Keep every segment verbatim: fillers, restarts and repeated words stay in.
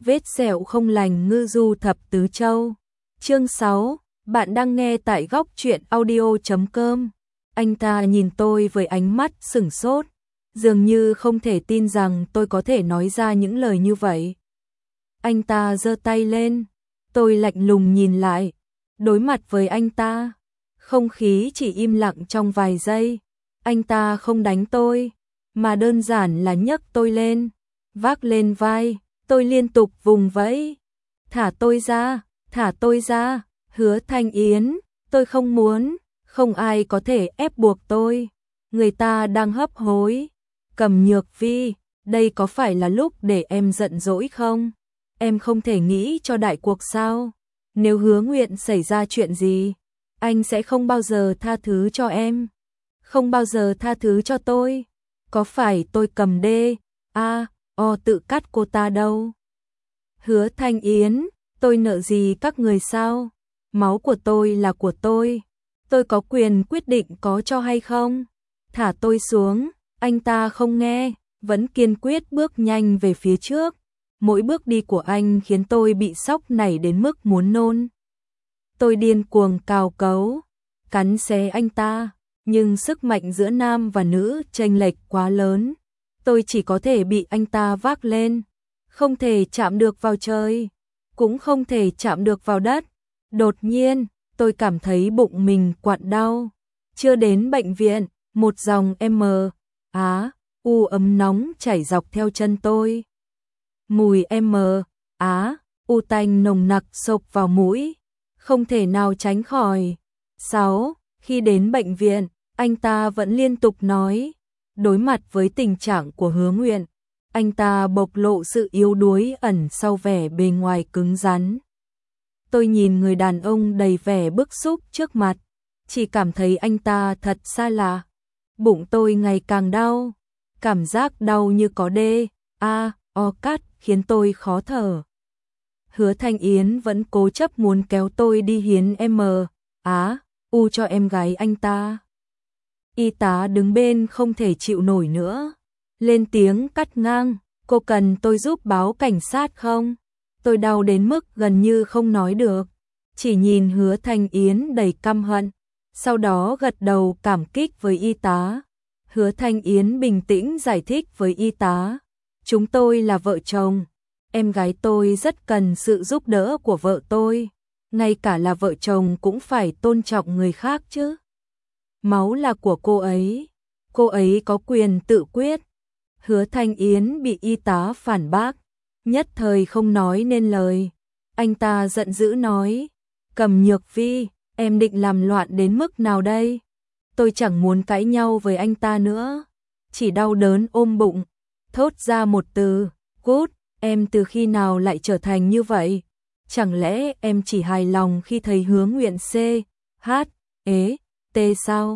Vết sẹo không lành ngư du thập tứ châu. Chương sáu, bạn đang nghe tại góc truyện audio chấm com. Anh ta nhìn tôi với ánh mắt sửng sốt, dường như không thể tin rằng tôi có thể nói ra những lời như vậy. Anh ta giơ tay lên, tôi lạnh lùng nhìn lại, đối mặt với anh ta. Không khí chỉ im lặng trong vài giây. Anh ta không đánh tôi, mà đơn giản là nhấc tôi lên, vác lên vai. Tôi liên tục vùng vẫy. Thả tôi ra, thả tôi ra, Hứa Thanh Yến, tôi không muốn, không ai có thể ép buộc tôi. Người ta đang hấp hối. Cầm Nhược Vi, đây có phải là lúc để em giận dỗi không? Em không thể nghĩ cho đại cuộc sao? Nếu Hứa Nguyện xảy ra chuyện gì, anh sẽ không bao giờ tha thứ cho em. Không bao giờ tha thứ cho tôi. Có phải tôi cầm đê, a, o tự cắt cô ta đâu? Hứa Thanh Yến, tôi nợ gì các người sao? Máu của tôi là của tôi. Tôi có quyền quyết định có cho hay không. Thả tôi xuống. Anh ta không nghe, vẫn kiên quyết bước nhanh về phía trước. Mỗi bước đi của anh khiến tôi bị sốc nảy đến mức muốn nôn. Tôi điên cuồng cào cấu, cắn xé anh ta, nhưng sức mạnh giữa nam và nữ chênh lệch quá lớn. Tôi chỉ có thể bị anh ta vác lên, không thể chạm được vào trời, cũng không thể chạm được vào đất. Đột nhiên, tôi cảm thấy bụng mình quặn đau. Chưa đến bệnh viện, một dòng M, Á, U ấm nóng chảy dọc theo chân tôi. Mùi M, Á, U tanh nồng nặc xộc vào mũi, không thể nào tránh khỏi. Sáu, khi đến bệnh viện, anh ta vẫn liên tục nói. Đối mặt với tình trạng của Hứa Nguyện, anh ta bộc lộ sự yếu đuối ẩn sau vẻ bề ngoài cứng rắn. Tôi nhìn người đàn ông đầy vẻ bức xúc trước mặt, chỉ cảm thấy anh ta thật xa lạ. Bụng tôi ngày càng đau, cảm giác đau như có đê, a, o cắt khiến tôi khó thở. Hứa Thanh Yến vẫn cố chấp muốn kéo tôi đi hiến M, Á, U cho em gái anh ta. Y tá đứng bên không thể chịu nổi nữa, lên tiếng cắt ngang, cô cần tôi giúp báo cảnh sát không? Tôi đau đến mức gần như không nói được, chỉ nhìn Hứa Thanh Yến đầy căm hận, sau đó gật đầu cảm kích với y tá. Hứa Thanh Yến bình tĩnh giải thích với y tá, chúng tôi là vợ chồng, em gái tôi rất cần sự giúp đỡ của vợ tôi, ngay cả là vợ chồng cũng phải tôn trọng người khác chứ. Máu là của cô ấy, cô ấy có quyền tự quyết. Hứa Thanh Yến bị y tá phản bác, nhất thời không nói nên lời. Anh ta giận dữ nói, Cầm Nhược Vi, em định làm loạn đến mức nào đây? Tôi chẳng muốn cãi nhau với anh ta nữa, chỉ đau đớn ôm bụng, thốt ra một từ, cút. Em từ khi nào lại trở thành như vậy? Chẳng lẽ em chỉ hài lòng khi thấy Hứa Nguyện C, H, ế, T sao?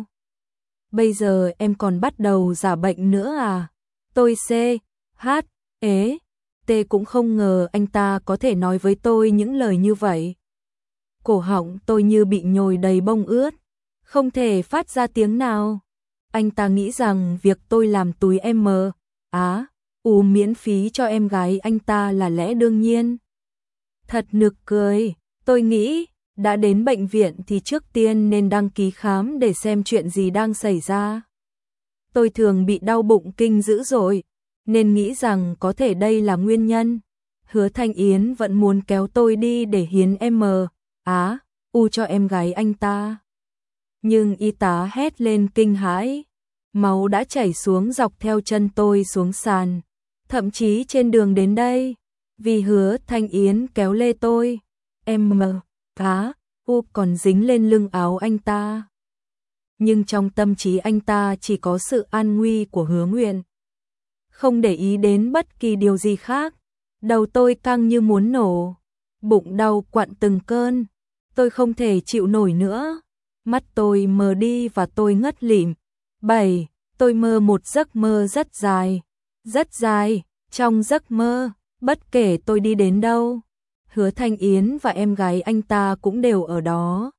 Bây giờ em còn bắt đầu giả bệnh nữa à? Tôi C, H, ế, T cũng không ngờ anh ta có thể nói với tôi những lời như vậy. Cổ họng tôi như bị nhồi đầy bông ướt, không thể phát ra tiếng nào. Anh ta nghĩ rằng việc tôi làm túi M, Á, U miễn phí cho em gái anh ta là lẽ đương nhiên. Thật nực cười, tôi nghĩ, đã đến bệnh viện thì trước tiên nên đăng ký khám để xem chuyện gì đang xảy ra. Tôi thường bị đau bụng kinh dữ dội, nên nghĩ rằng có thể đây là nguyên nhân. Hứa Thanh Yến vẫn muốn kéo tôi đi để hiến M, Á, U cho em gái anh ta. Nhưng y tá hét lên kinh hãi, máu đã chảy xuống dọc theo chân tôi xuống sàn, thậm chí trên đường đến đây. Vì Hứa Thanh Yến kéo lê tôi, M, Á, U còn dính lên lưng áo anh ta. Nhưng trong tâm trí anh ta chỉ có sự an nguy của Hứa Nguyện, không để ý đến bất kỳ điều gì khác. Đầu tôi căng như muốn nổ, bụng đau quặn từng cơn, tôi không thể chịu nổi nữa. Mắt tôi mờ đi và tôi ngất lịm. Bảy, tôi mơ một giấc mơ rất dài, rất dài. Trong giấc mơ, bất kể tôi đi đến đâu, Hứa Thanh Yến và em gái anh ta cũng đều ở đó.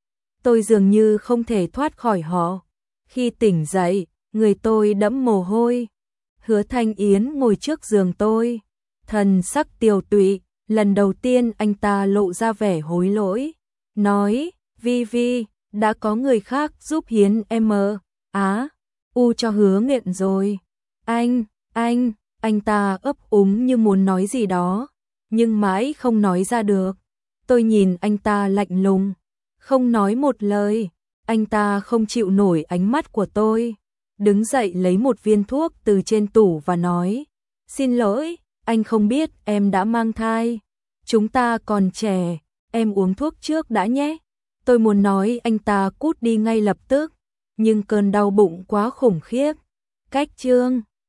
Tôi dường như không thể thoát khỏi họ. Khi tỉnh dậy, người tôi đẫm mồ hôi. Hứa Thanh Yến ngồi trước giường tôi, thần sắc tiều tụy, lần đầu tiên anh ta lộ ra vẻ hối lỗi, nói, Vi Vi, đã có người khác giúp hiến em á, u cho Hứa Nghiện rồi. Anh, anh, anh ta ấp úng như muốn nói gì đó, nhưng mãi không nói ra được. Tôi nhìn anh ta lạnh lùng, không nói một lời, anh ta không chịu nổi ánh mắt của tôi, đứng dậy lấy một viên thuốc từ trên tủ và nói, xin lỗi, anh không biết em đã mang thai, chúng ta còn trẻ, em uống thuốc trước đã nhé. Tôi muốn nói anh ta cút đi ngay lập tức, nhưng cơn đau bụng quá khủng khiếp. Cách chương